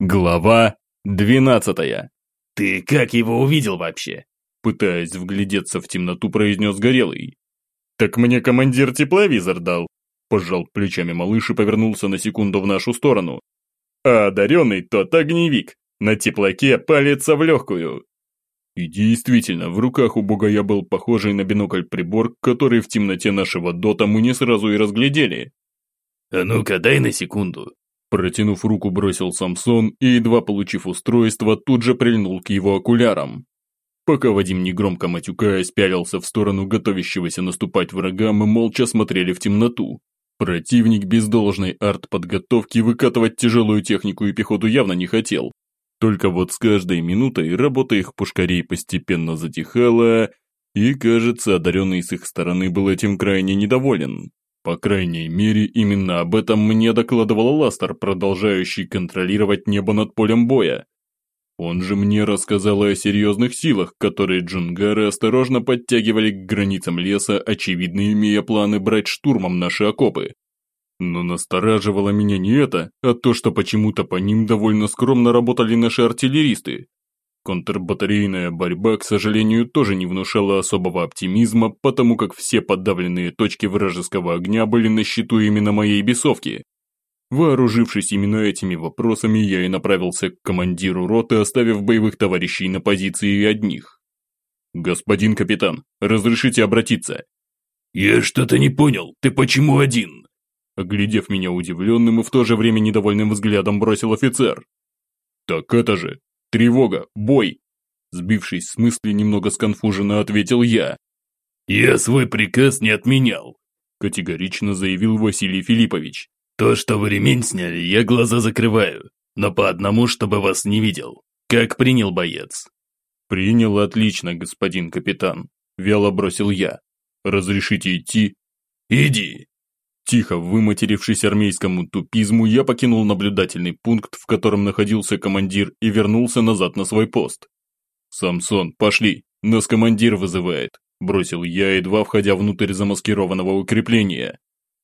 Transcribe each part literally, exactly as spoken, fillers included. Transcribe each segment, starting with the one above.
Глава двенадцатая. «Ты как его увидел вообще?» Пытаясь вглядеться в темноту, произнес Горелый. «Так мне командир тепловизор дал», пожал плечами малыш и повернулся на секунду в нашу сторону. «А одаренный тот огневик, на теплаке палится в легкую». И действительно, в руках у бугая был похожий на бинокль-прибор, который в темноте нашего дота мы не сразу и разглядели. «А ну-ка, дай на секунду». Протянув руку, бросил Самсон и, едва получив устройство, тут же прильнул к его окулярам. Пока Вадим негромко матюкаясь пялился в сторону готовящегося наступать врага, мы молча смотрели в темноту. Противник без должной артподготовки выкатывать тяжелую технику и пехоту явно не хотел. Только вот с каждой минутой работа их пушкарей постепенно затихала, и, кажется, одаренный с их стороны был этим крайне недоволен. По крайней мере, именно об этом мне докладывал Ластер, продолжающий контролировать небо над полем боя. Он же мне рассказал о серьезных силах, которые джунгары осторожно подтягивали к границам леса, очевидно имея планы брать штурмом наши окопы. Но настораживало меня не это, а то, что почему-то по ним довольно скромно работали наши артиллеристы. Контрбатарейная борьба, к сожалению, тоже не внушала особого оптимизма, потому как все подавленные точки вражеского огня были на счету именно моей бесовки. Вооружившись именно этими вопросами, я и направился к командиру роты, оставив боевых товарищей на позиции одних. «Господин капитан, разрешите обратиться?» «Я что-то не понял, ты почему один?» Оглядев меня удивленным и в то же время недовольным взглядом, бросил офицер. «Так это же... Тревога! Бой!» Сбившись с мысли, немного сконфуженно ответил я. «Я свой приказ не отменял», категорично заявил Василий Филиппович. «То, что вы ремень сняли, я глаза закрываю, но по одному, чтобы вас не видел. Как принял боец?» «Принял отлично, господин капитан», вяло бросил я. «Разрешите идти?» «Иди». Тихо выматерившись армейскому тупизму, я покинул наблюдательный пункт, в котором находился командир, и вернулся назад на свой пост. «Самсон, пошли, нас командир вызывает», бросил я, едва входя внутрь замаскированного укрепления.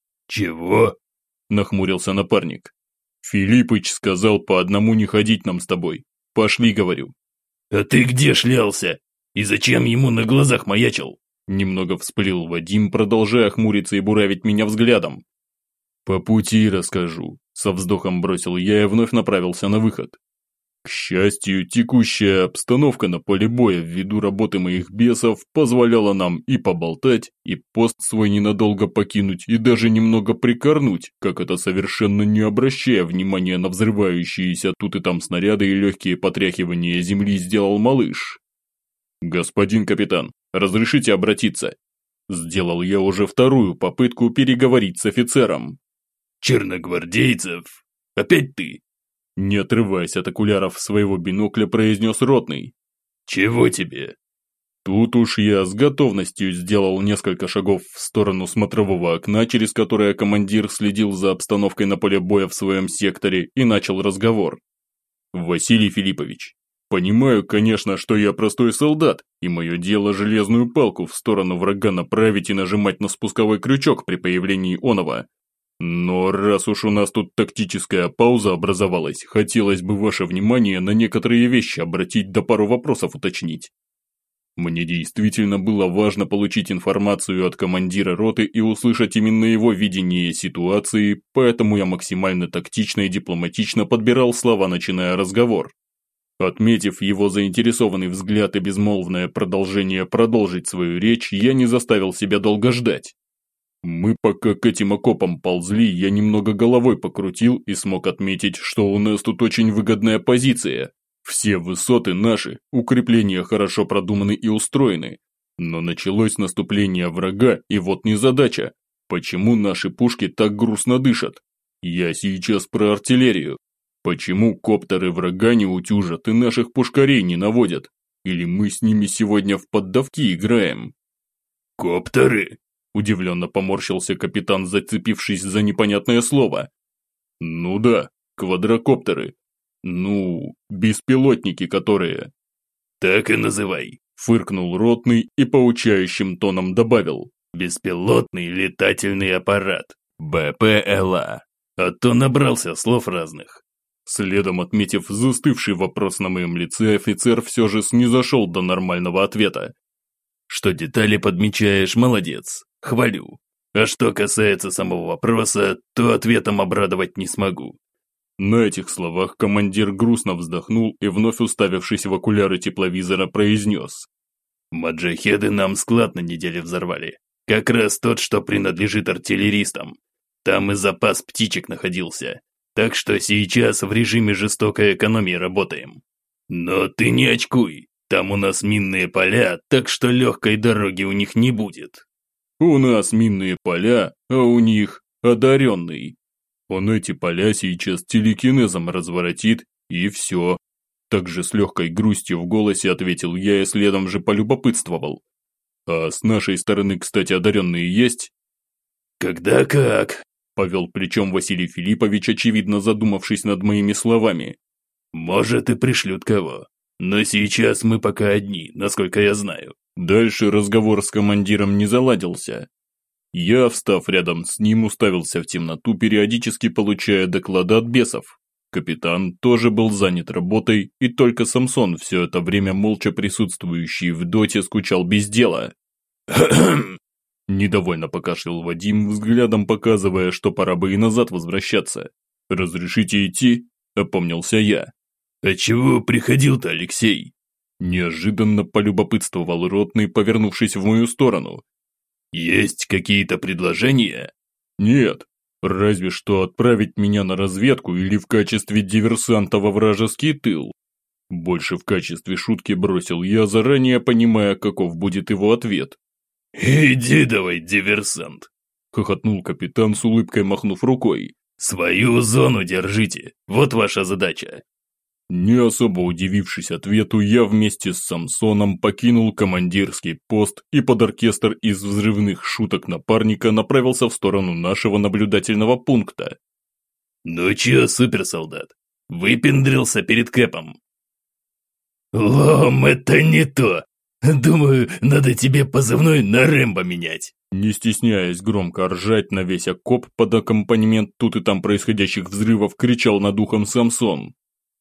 «Чего?» нахмурился напарник. «Филиппыч сказал по одному не ходить нам с тобой. Пошли, говорю». «А ты где шлялся? И зачем ему на глазах маячил?» Немного вспылил Вадим, продолжая хмуриться и буравить меня взглядом. «По пути расскажу», со вздохом бросил я и вновь направился на выход. К счастью, текущая обстановка на поле боя ввиду работы моих бесов позволяла нам и поболтать, и пост свой ненадолго покинуть, и даже немного прикорнуть, как это совершенно не обращая внимания на взрывающиеся тут и там снаряды и легкие потряхивания земли сделал малыш. «Господин капитан, разрешите обратиться?» Сделал я уже вторую попытку переговорить с офицером. «Черногвардейцев? Опять ты?» Не отрываясь от окуляров своего бинокля, произнес ротный. «Чего тебе?» Тут уж я с готовностью сделал несколько шагов в сторону смотрового окна, через которое командир следил за обстановкой на поле боя в своем секторе, и начал разговор. «Василий Филиппович, понимаю, конечно, что я простой солдат, и мое дело железную палку в сторону врага направить и нажимать на спусковой крючок при появлении оного. Но раз уж у нас тут тактическая пауза образовалась, хотелось бы ваше внимание на некоторые вещи обратить да пару вопросов уточнить. Мне действительно было важно получить информацию от командира роты и услышать именно его видение ситуации, поэтому я максимально тактично и дипломатично подбирал слова, начиная разговор. Отметив его заинтересованный взгляд и безмолвное продолжение продолжить свою речь, я не заставил себя долго ждать. Мы пока к этим окопам ползли, я немного головой покрутил и смог отметить, что у нас тут очень выгодная позиция. Все высоты наши, укрепления хорошо продуманы и устроены. Но началось наступление врага, и вот незадача. Почему наши пушки так грустно дышат? Я сейчас про артиллерию. Почему коптеры врага не утюжат и наших пушкарей не наводят? Или мы с ними сегодня в поддавки играем?» «Коптеры?» Удивленно поморщился капитан, зацепившись за непонятное слово. «Ну да, квадрокоптеры. Ну, беспилотники которые». «Так и называй», фыркнул ротный и поучающим тоном добавил. «Беспилотный летательный аппарат. бэ пэ эл а. А то набрался слов разных». Следом отметив застывший вопрос на моем лице, офицер все же снизошел до нормального ответа. Что детали подмечаешь, молодец, хвалю. А что касается самого вопроса, то ответом обрадовать не смогу. На этих словах командир грустно вздохнул и, вновь уставившись в окуляры тепловизора, произнес. Маджахеды нам склад на неделе взорвали. Как раз тот, что принадлежит артиллеристам. Там и запас птичек находился. Так что сейчас в режиме жестокой экономии работаем. Но ты не очкуй. Там у нас минные поля, так что легкой дороги у них не будет. У нас минные поля, а у них одаренный. Он эти поля сейчас телекинезом разворотит, и все. Также с легкой грустью в голосе ответил я и следом же полюбопытствовал. А с нашей стороны, кстати, одаренные есть? Когда как? Повел плечом Василий Филиппович, очевидно задумавшись над моими словами. Может и пришлют кого. Но сейчас мы пока одни, насколько я знаю. Дальше разговор с командиром не заладился. Я, встав рядом с ним, уставился в темноту, периодически получая доклады от бесов. Капитан тоже был занят работой, и только Самсон, все это время молча присутствующий в доте, скучал без дела. Недовольно покашлял Вадим, взглядом показывая, что пора бы и назад возвращаться. «Разрешите идти?» – опомнился я. «А чего приходил-то, Алексей?» Неожиданно полюбопытствовал ротный, повернувшись в мою сторону. «Есть какие-то предложения?» «Нет, разве что отправить меня на разведку или в качестве диверсанта во вражеский тыл». Больше в качестве шутки бросил я, заранее понимая, каков будет его ответ. «Иди давай, диверсант!» – хохотнул капитан с улыбкой, махнув рукой. «Свою зону держите, вот ваша задача». Не особо удивившись ответу, я вместе с Самсоном покинул командирский пост и под оркестр из взрывных шуток напарника направился в сторону нашего наблюдательного пункта. «Ну чё, суперсолдат, выпендрился перед Кэпом?» «Лом, это не то! Думаю, надо тебе позывной на Рэмбо менять!» Не стесняясь громко ржать на весь окоп под аккомпанемент тут и там происходящих взрывов, кричал над ухом Самсон.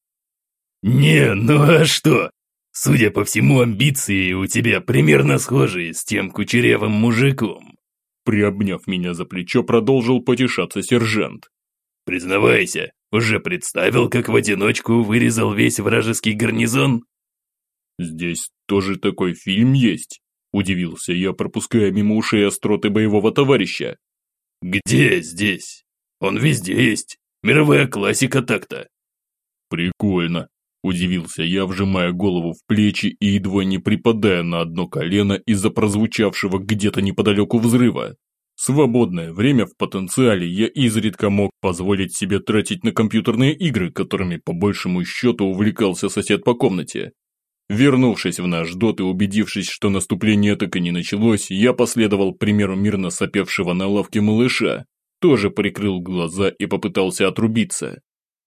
«Не, ну а что? Судя по всему, амбиции у тебя примерно схожие с тем кучерявым мужиком». Приобняв меня за плечо, продолжил потешаться сержант. «Признавайся, уже представил, как в одиночку вырезал весь вражеский гарнизон?» «Здесь тоже такой фильм есть?» – удивился я, пропуская мимо ушей остроты боевого товарища. «Где здесь? Он везде есть. Мировая классика так-то». «Прикольно», – удивился я, вжимая голову в плечи и едва не припадая на одно колено из-за прозвучавшего где-то неподалеку взрыва. Свободное время в потенциале я изредка мог позволить себе тратить на компьютерные игры, которыми по большему счету увлекался сосед по комнате. Вернувшись в наш дот и убедившись, что наступление так и не началось, я последовал примеру мирно сопевшего на лавке малыша, тоже прикрыл глаза и попытался отрубиться.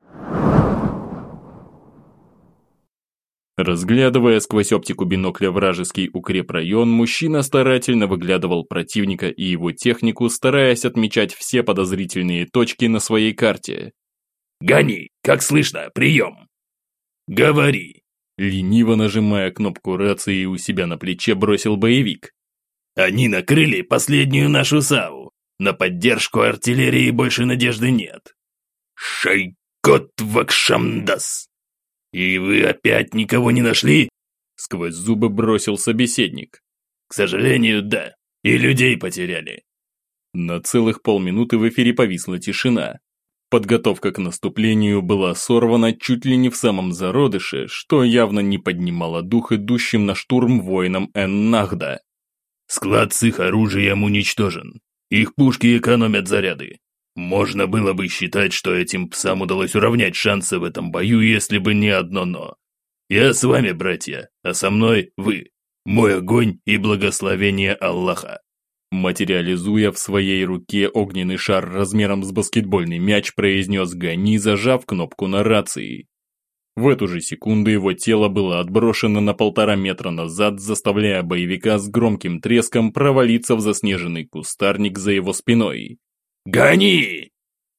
Разглядывая сквозь оптику бинокля вражеский укрепрайон, мужчина старательно выглядывал противника и его технику, стараясь отмечать все подозрительные точки на своей карте. «Гони, как слышно, прием!» «Говори!» Лениво нажимая кнопку рации у себя на плече, бросил боевик. «Они накрыли последнюю нашу САУ. На поддержку артиллерии больше надежды нет. Шайкот вакшамдас! И вы опять никого не нашли?» Сквозь зубы бросил собеседник. «К сожалению, да. И людей потеряли». На целых полминуты в эфире повисла тишина. Подготовка к наступлению была сорвана чуть ли не в самом зародыше, что явно не поднимало дух идущим на штурм воинам Эн-Нахда. «Склад с их оружием уничтожен. Их пушки экономят заряды. Можно было бы считать, что этим псам удалось уравнять шансы в этом бою, если бы не одно «но». Я с вами, братья, а со мной вы. Мой огонь и благословение Аллаха». Материализуя в своей руке огненный шар размером с баскетбольный мяч, произнес Гани, зажав кнопку на рации. В эту же секунду его тело было отброшено на полтора метра назад, заставляя боевика с громким треском провалиться в заснеженный кустарник за его спиной. «Гони!»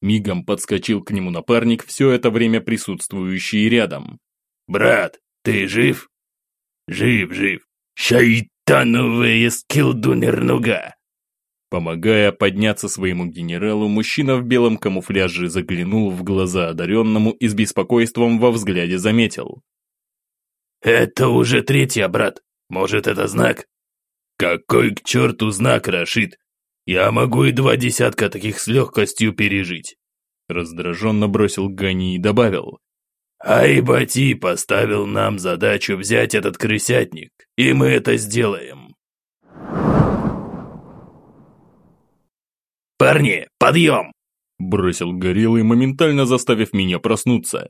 Мигом подскочил к нему напарник, все это время присутствующий рядом. «Брат, ты жив?» «Жив, жив. Шайтановые скилдунернуга!» Помогая подняться своему генералу, мужчина в белом камуфляже заглянул в глаза одаренному и с беспокойством во взгляде заметил. «Это уже третья, брат. Может, это знак?» «Какой к черту знак, Рашид? Я могу и два десятка таких с легкостью пережить!» Раздраженно бросил Гани и добавил. «Айбати поставил нам задачу взять этот крысятник, и мы это сделаем!» «Парни, подъем!» Бросил Горелый, моментально заставив меня проснуться.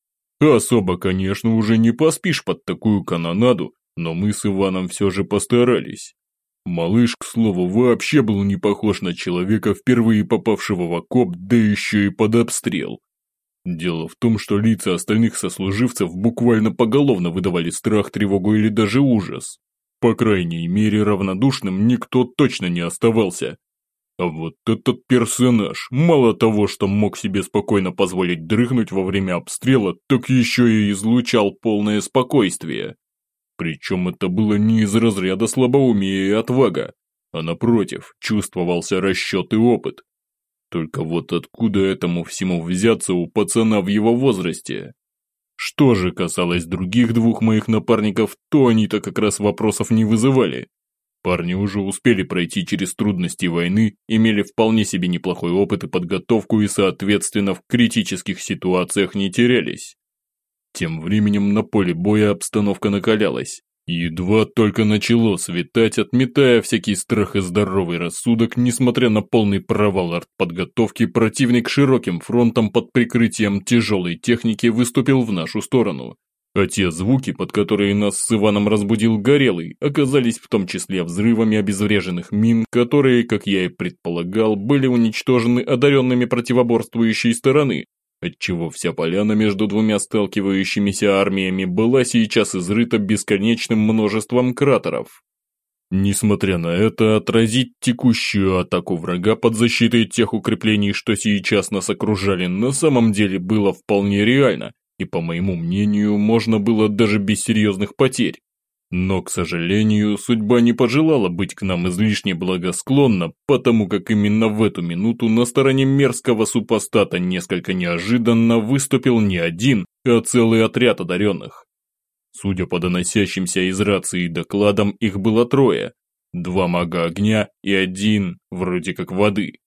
Особо, конечно, уже не поспишь под такую канонаду, но мы с Иваном все же постарались. Малыш, к слову, вообще был не похож на человека, впервые попавшего в окоп, да еще и под обстрел. Дело в том, что лица остальных сослуживцев буквально поголовно выдавали страх, тревогу или даже ужас. По крайней мере, равнодушным никто точно не оставался. А вот этот персонаж, мало того, что мог себе спокойно позволить дрыхнуть во время обстрела, так еще и излучал полное спокойствие. Причем это было не из разряда слабоумия и отвага, а напротив, чувствовался расчет и опыт. Только вот откуда этому всему взяться у пацана в его возрасте? Что же касалось других двух моих напарников, то они-то как раз вопросов не вызывали. Парни уже успели пройти через трудности войны, имели вполне себе неплохой опыт и подготовку и, соответственно, в критических ситуациях не терялись. Тем временем на поле боя обстановка накалялась. Едва только начало светать, отметая всякий страх и здоровый рассудок, несмотря на полный провал артподготовки, противник широким фронтом под прикрытием тяжелой техники выступил в нашу сторону. А те звуки, под которые нас с Иваном разбудил Горелый, оказались в том числе взрывами обезвреженных мин, которые, как я и предполагал, были уничтожены одаренными противоборствующей стороны, отчего вся поляна между двумя сталкивающимися армиями была сейчас изрыта бесконечным множеством кратеров. Несмотря на это, отразить текущую атаку врага под защитой тех укреплений, что сейчас нас окружали, на самом деле было вполне реально. И, по моему мнению, можно было даже без серьезных потерь. Но, к сожалению, судьба не пожелала быть к нам излишне благосклонна, потому как именно в эту минуту на стороне мерзкого супостата несколько неожиданно выступил не один, а целый отряд одаренных. Судя по доносящимся из рации докладам, их было трое. Два мага огня и один, вроде как воды.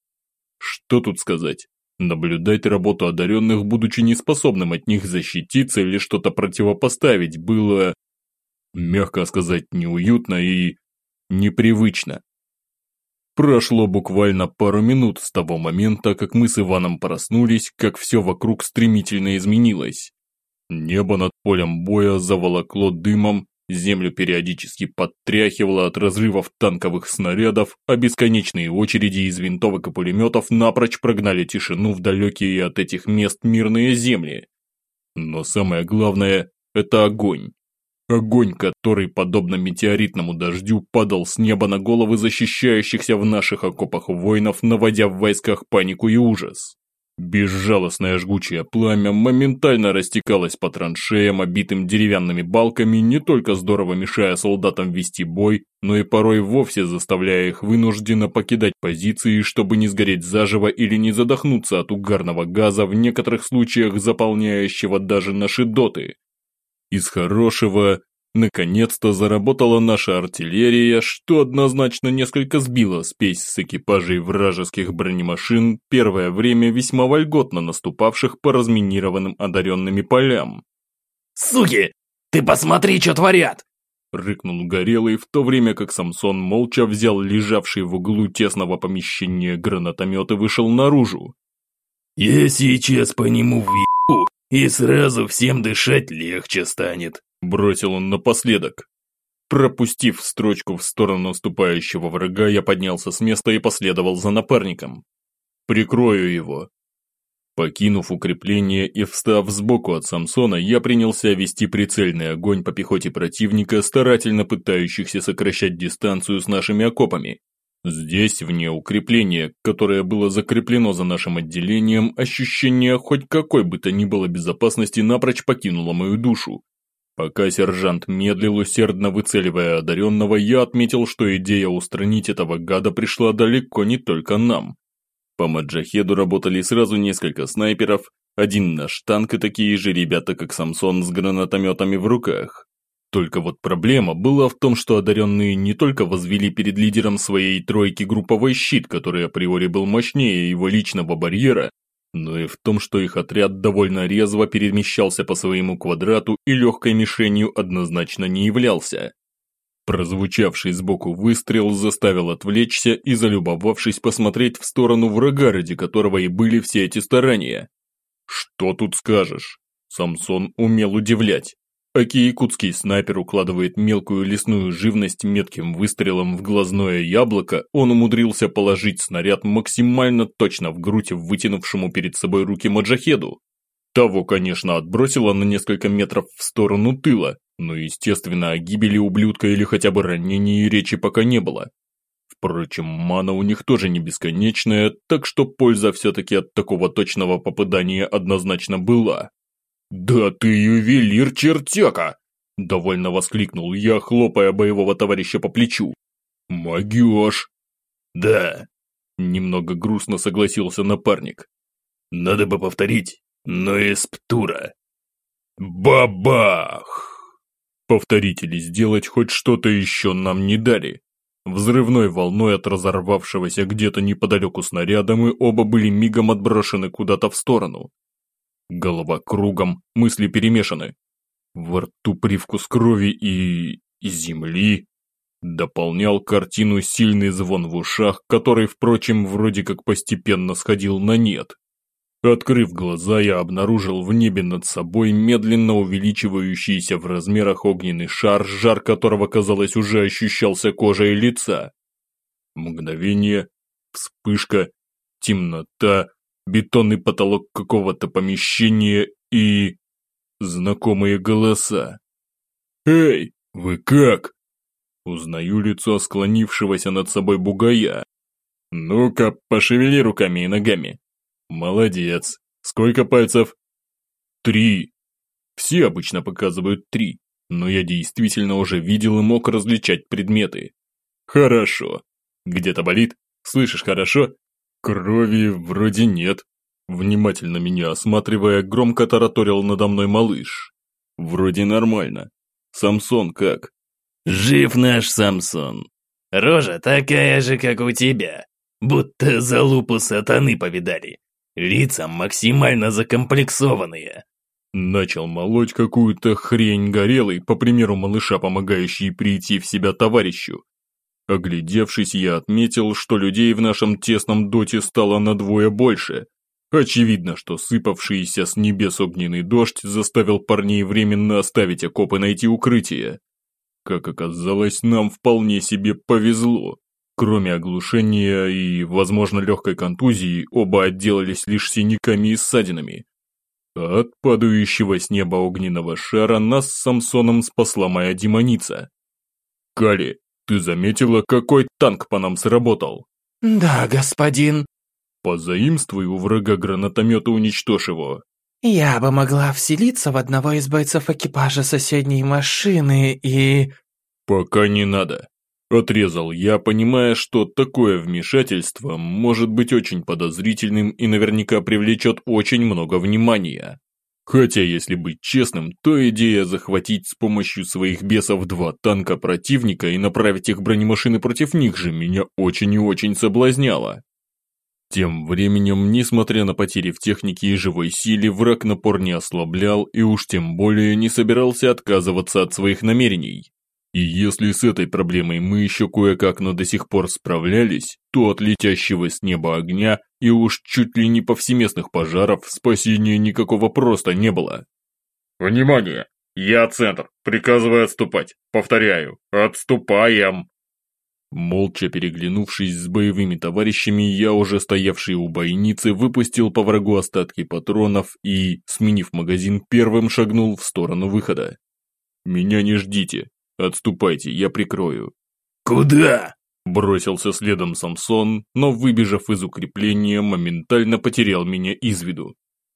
Что тут сказать? Наблюдать работу одаренных, будучи неспособным от них защититься или что-то противопоставить, было, мягко сказать, неуютно и непривычно. Прошло буквально пару минут с того момента, как мы с Иваном проснулись, как все вокруг стремительно изменилось. Небо над полем боя заволокло дымом, землю периодически подтряхивало от разрывов танковых снарядов, а бесконечные очереди из винтовок и пулеметов напрочь прогнали тишину в далекие от этих мест мирные земли. Но самое главное – это огонь. Огонь, который, подобно метеоритному дождю, падал с неба на головы защищающихся в наших окопах воинов, наводя в войсках панику и ужас. Безжалостное жгучее пламя моментально растекалось по траншеям, обитым деревянными балками, не только здорово мешая солдатам вести бой, но и порой вовсе заставляя их вынужденно покидать позиции, чтобы не сгореть заживо или не задохнуться от угарного газа, в некоторых случаях заполняющего даже наши доты. Из хорошего, наконец-то заработала наша артиллерия, что однозначно несколько сбило спесь с экипажей вражеских бронемашин, первое время весьма вольготно наступавших по разминированным одаренными полям. «Суки, ты посмотри, что творят!» Рыкнул Горелый, в то время как Самсон молча взял лежавший в углу тесного помещения гранатомет и вышел наружу. «Я сейчас по нему въебу, и сразу всем дышать легче станет», бросил он напоследок. Пропустив строчку в сторону наступающего врага, я поднялся с места и последовал за напарником. «Прикрою его». Покинув укрепление и встав сбоку от Самсона, я принялся вести прицельный огонь по пехоте противника, старательно пытающихся сокращать дистанцию с нашими окопами. Здесь, вне укрепления, которое было закреплено за нашим отделением, ощущение хоть какой бы то ни было безопасности напрочь покинуло мою душу. Пока сержант медлил, усердно выцеливая одаренного, я отметил, что идея устранить этого гада пришла далеко не только нам. По Маджахеду работали сразу несколько снайперов, один наш танк и такие же ребята, как Самсон, с гранатометами в руках. Только вот проблема была в том, что одаренные не только возвели перед лидером своей тройки групповой щит, который априори был мощнее его личного барьера, но и в том, что их отряд довольно резво перемещался по своему квадрату и легкой мишенью однозначно не являлся. Прозвучавший сбоку выстрел заставил отвлечься и, залюбовавшись, посмотреть в сторону врага, ради которого и были все эти старания. Что тут скажешь? Самсон умел удивлять. Аки якутский снайпер укладывает мелкую лесную живность метким выстрелом в глазное яблоко, он умудрился положить снаряд максимально точно в грудь вытянувшему перед собой руки маджахеду. Того, конечно, отбросило на несколько метров в сторону тыла, но, естественно, о гибели ублюдка или хотя бы ранении речи пока не было. Впрочем, мана у них тоже не бесконечная, так что польза все-таки от такого точного попадания однозначно была. «Да ты ювелир, чертяка!» – довольно воскликнул я, хлопая боевого товарища по плечу. «Могёшь!» «Да!» – немного грустно согласился напарник. «Надо бы повторить, но из птура!» Бабах! Повторить или сделать хоть что-то еще нам не дали. Взрывной волной от разорвавшегося где-то неподалеку снаряда мы оба были мигом отброшены куда-то в сторону. Голова кругом, мысли перемешаны. Во рту привкус крови и... и земли. Дополнял картину сильный звон в ушах, который, впрочем, вроде как постепенно сходил на нет. Открыв глаза, я обнаружил в небе над собой медленно увеличивающийся в размерах огненный шар, жар которого, казалось, уже ощущался кожей лица. Мгновение, вспышка, темнота, бетонный потолок какого-то помещения и... знакомые голоса. «Эй, вы как?» Узнаю лицо склонившегося над собой бугая. «Ну-ка, пошевели руками и ногами». «Молодец. Сколько пальцев?» «Три». Все обычно показывают три, но я действительно уже видел и мог различать предметы. «Хорошо. Где-то болит? Слышишь хорошо?» «Крови вроде нет». Внимательно меня осматривая, громко тараторил надо мной малыш. «Вроде нормально. Самсон как?» «Жив наш Самсон. Рожа такая же, как у тебя. Будто залупу сатаны повидали. Лица максимально закомплексованные». Начал молоть какую-то хрень горелой, по примеру малыша, помогающей прийти в себя товарищу. Оглядевшись, я отметил, что людей в нашем тесном доте стало на двое больше. Очевидно, что сыпавшийся с небес огненный дождь заставил парней временно оставить окопы и найти укрытие. Как оказалось, нам вполне себе повезло. Кроме оглушения и, возможно, легкой контузии, оба отделались лишь синяками и ссадинами. А от падающего с неба огненного шара нас с Самсоном спасла моя демоница. «Кали, ты заметила, какой танк по нам сработал?» «Да, господин». «Позаимствуй у врага гранатомет и уничтожь его». «Я бы могла вселиться в одного из бойцов экипажа соседней машины и...» «Пока не надо». Отрезал я, понимая, что такое вмешательство может быть очень подозрительным и наверняка привлечет очень много внимания. Хотя, если быть честным, то идея захватить с помощью своих бесов два танка противника и направить их бронемашины против них же меня очень и очень соблазняла. Тем временем, несмотря на потери в технике и живой силе, враг напор не ослаблял и уж тем более не собирался отказываться от своих намерений. И если с этой проблемой мы еще кое-как, но до сих пор справлялись, то от летящего с неба огня и уж чуть ли не повсеместных пожаров спасения никакого просто не было. «Внимание! Я центр! Приказываю отступать! Повторяю, отступаем!» Молча переглянувшись с боевыми товарищами, я, уже стоявший у бойницы, выпустил по врагу остатки патронов и, сменив магазин, первым шагнул в сторону выхода. «Меня не ждите! Отступайте, я прикрою». «Куда?» – Бросился следом Самсон, но, выбежав из укрепления, моментально потерял меня из виду.